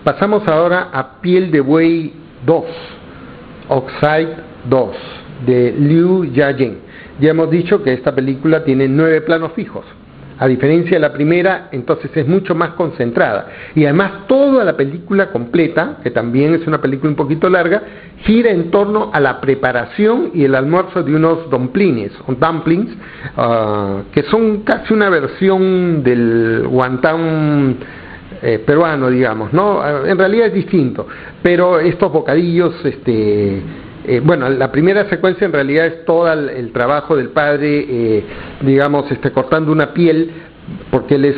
Pasamos ahora a Piel de Buey 2, Oxide 2, de Liu Jiajing. Ya hemos dicho que esta película tiene 9 planos fijos. A diferencia de la primera, entonces es mucho más concentrada. Y además toda la película completa, que también es una película un poquito larga, gira en torno a la preparación y el almuerzo de unos dumplings, que son casi una versión del wonton peruano, digamos, ¿no? En realidad es distinto, pero estos bocadillos, bueno, la primera secuencia en realidad es todo el trabajo del padre, digamos, cortando una piel, porque él es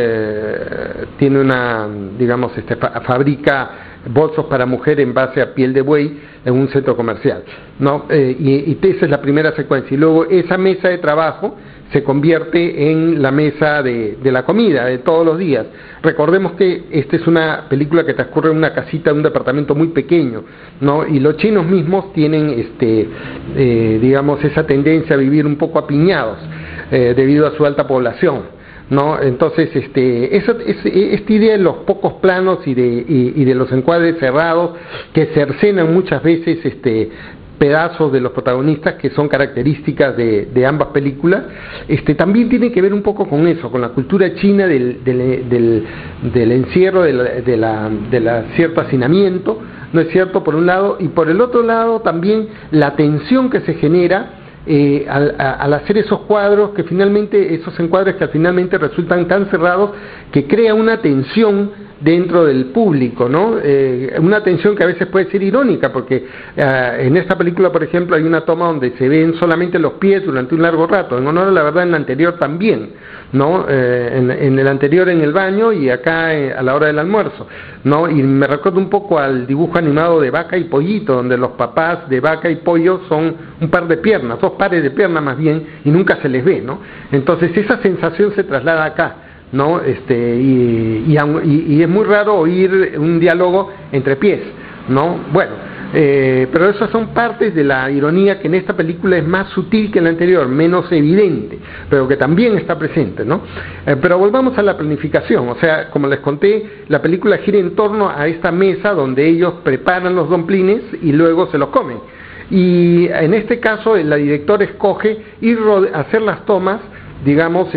tiene una, digamos, fabrica bolsos para mujer en base a piel de buey en un centro comercial, ¿no? Y esa es la primera secuencia, y luego esa mesa de trabajo se convierte en la mesa de la comida de todos los días. Recordemos que esta es una película que transcurre en una casita de un departamento muy pequeño, ¿no? Y los chinos mismos tienen digamos, esa tendencia a vivir un poco apiñados debido a su alta población, ¿no? Entonces esta idea de los pocos planos y de los encuadres cerrados que cercenan muchas veces pedazos de los protagonistas, que son características de ambas películas, también tiene que ver un poco con eso, con la cultura china del encierro, de la cierto hacinamiento, ¿no es cierto?, por un lado, y por el otro lado también la tensión que se genera al hacer esos cuadros, esos encuadres que finalmente resultan tan cerrados, que crea una tensión dentro del público, ¿no? Una tensión que a veces puede ser irónica, porque en esta película, por ejemplo, hay una toma donde se ven solamente los pies durante un largo rato. En honor a la verdad, en la anterior también, ¿no? En el anterior en el baño, y acá a la hora del almuerzo, ¿no? Y me recuerda un poco al dibujo animado de Vaca y Pollito, donde los papás de Vaca y Pollo son un par de piernas, 2 pares de piernas más bien, y nunca se les ve, ¿no? Entonces esa sensación se traslada acá, ¿no? Y es muy raro oír un diálogo entre pies, ¿no? Bueno, pero esas son partes de la ironía, que en esta película es más sutil que en la anterior, menos evidente, pero que también está presente, ¿no? Pero volvamos a la planificación. O sea, como les conté, la película gira en torno a esta mesa donde ellos preparan los dumplings y luego se los comen. Y en este caso la directora escoge hacer las tomas, digamos,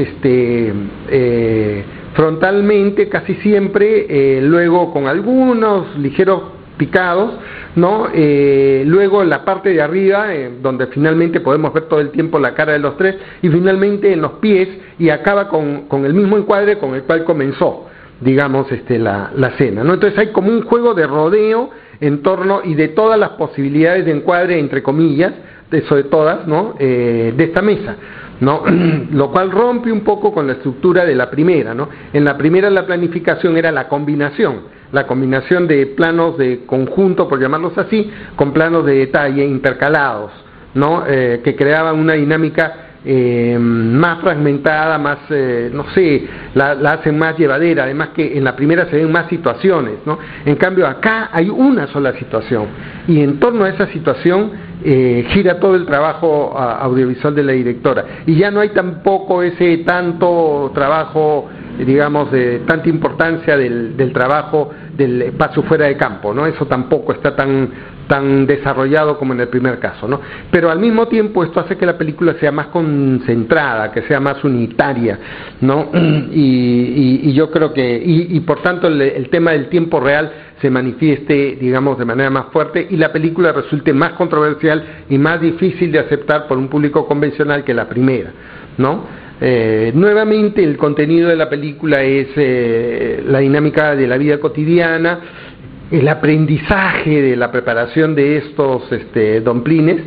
frontalmente casi siempre, luego con algunos ligeros picados, ¿no? Luego en la parte de arriba, donde finalmente podemos ver todo el tiempo la cara de los tres, y finalmente en los pies, y acaba con el mismo encuadre con el cual comenzó, digamos, la cena, ¿no? Entonces hay como un juego de rodeo en torno, y de todas las posibilidades de encuadre, entre comillas, eso de todas, ¿no? De esta mesa, ¿no? Lo cual rompe un poco con la estructura de la primera, ¿no? En la primera la planificación era la combinación de planos de conjunto, por llamarlos así, con planos de detalle intercalados, ¿no? Que creaban una dinámica más fragmentada, más, no sé, la hacen más llevadera. Además que en la primera se ven más situaciones, ¿no? En cambio acá hay una sola situación, y en torno a esa situación gira todo el trabajo audiovisual de la directora, y ya no hay tampoco ese tanto trabajo, digamos, de tanta importancia del trabajo del espacio fuera de campo, ¿no? Eso tampoco está tan desarrollado como en el primer caso, ¿no? Pero al mismo tiempo esto hace que la película sea más concentrada, que sea más unitaria, ¿no? Y yo creo que, y por tanto el tema del tiempo real se manifieste, digamos, de manera más fuerte, y la película resulte más controversial y más difícil de aceptar por un público convencional que la primera, ¿no? Nuevamente el contenido de la película es la dinámica de la vida cotidiana, el aprendizaje de la preparación de estos dumplings,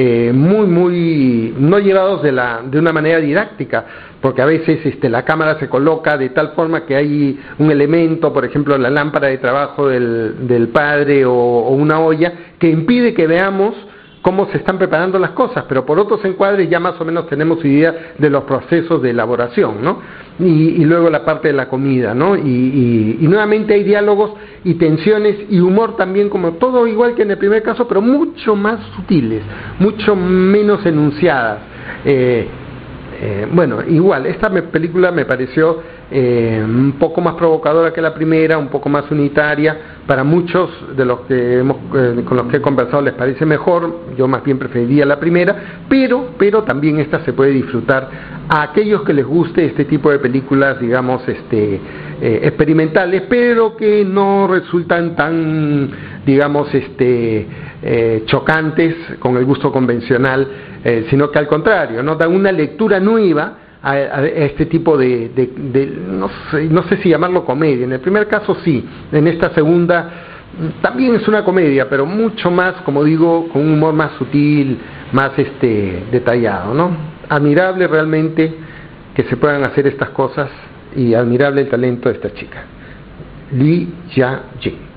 muy no llevados de una manera didáctica, porque a veces la cámara se coloca de tal forma que hay un elemento, por ejemplo la lámpara de trabajo del padre, o una olla, que impide que veamos cómo se están preparando las cosas, pero por otros encuadres ya más o menos tenemos idea de los procesos de elaboración, ¿no? Y luego la parte de la comida, ¿no? Y nuevamente hay diálogos y tensiones y humor también, como todo igual que en el primer caso, pero mucho más sutiles, mucho menos enunciadas. bueno, igual, esta película me pareció un poco más provocadora que la primera, un poco más unitaria. Para muchos de los que con los que he conversado les parece mejor, yo más bien preferiría la primera, pero también esta se puede disfrutar a aquellos que les guste este tipo de películas, digamos, experimentales, pero que no resultan tan, digamos, chocantes con el gusto convencional, sino que al contrario, ¿no? Dan una lectura nueva a este tipo no sé si llamarlo comedia. En el primer caso sí, en esta segunda también es una comedia, pero mucho más, como digo, con un humor más sutil, más detallado, ¿no? Admirable realmente que se puedan hacer estas cosas, y admirable el talento de esta chica, Lee Ja-jin.